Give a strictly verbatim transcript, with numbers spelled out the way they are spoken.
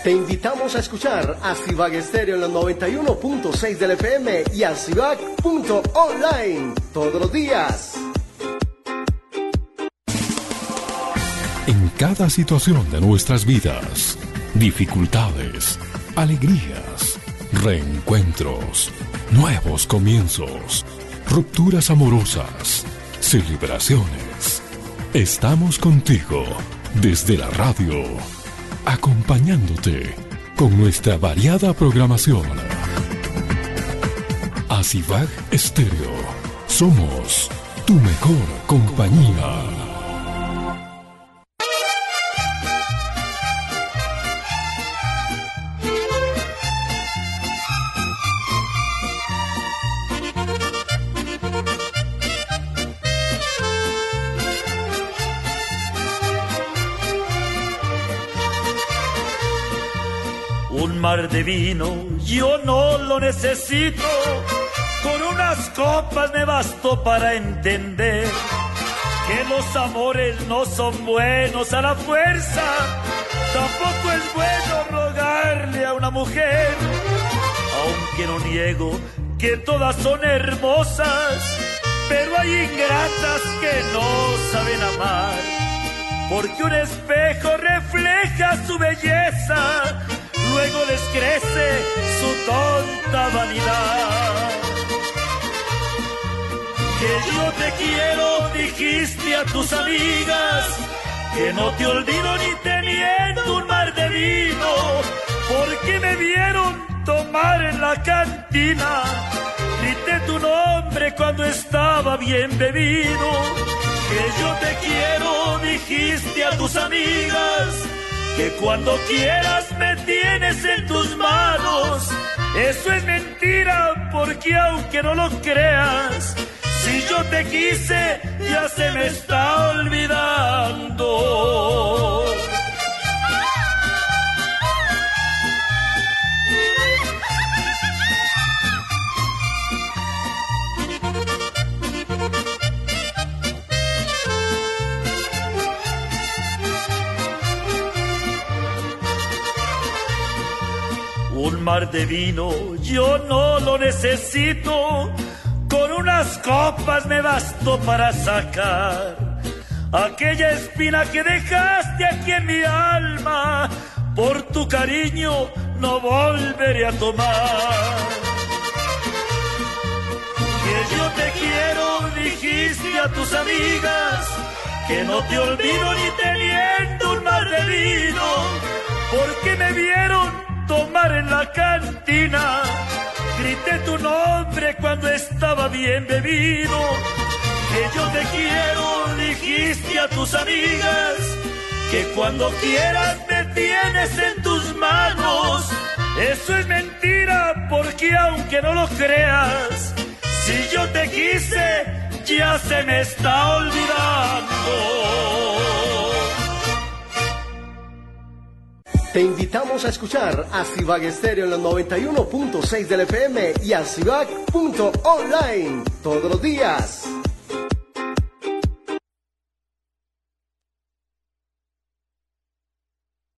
Te invitamos a escuchar a Cibac Estéreo en los noventa y uno punto seis del F M y a cibac punto online todos los días. En cada situación de nuestras vidas, dificultades, alegrías, reencuentros, nuevos comienzos, rupturas amorosas, celebraciones. Estamos contigo desde la radio, acompañándote con nuestra variada programación. A Cibac Estéreo, somos tu mejor compañía. Un mar de vino yo no lo necesito, con unas copas me bastó para entender que los amores no son buenos a la fuerza, tampoco es bueno rogarle a una mujer, aunque no niego que todas son hermosas, pero hay ingratas que no saben amar, porque un espejo refleja su belleza, luego les crece su tonta vanidad. Que yo te quiero, dijiste a tus amigas, que no te olvido ni teniendo un mar de vino, porque me vieron tomar en la cantina, grité tu nombre cuando estaba bien bebido. Que yo te quiero, dijiste a tus amigas, que cuando quieras me tienes en tus manos. Eso es mentira, porque aunque no lo creas, si yo te quise, ya se me está olvidando. Un mar de vino yo no lo necesito, con unas copas me bastó para sacar aquella espina que dejaste aquí en mi alma. Por tu cariño no volveré a tomar. Que yo te quiero, dijiste a tus amigas, que no te olvido ni teniendo un mar de vino, porque me vieron tomar en la cantina, grité tu nombre cuando estaba bien bebido. Que yo te quiero, dijiste a tus amigas, que cuando quieras me tienes en tus manos. Eso es mentira, porque aunque no lo creas, si yo te quise, ya se me está olvidando. Te invitamos a escuchar a Cibac Estéreo en los noventa y uno punto seis del F M y a cibac punto online todos los días.